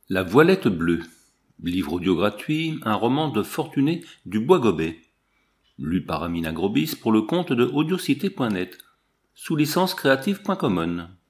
La Voilette bleue, livre audio gratuit, un roman de Fortuné Dubois-Gobet, lu par Amina Grobis pour le compte de audiocité.net, sous licence Creative.commons.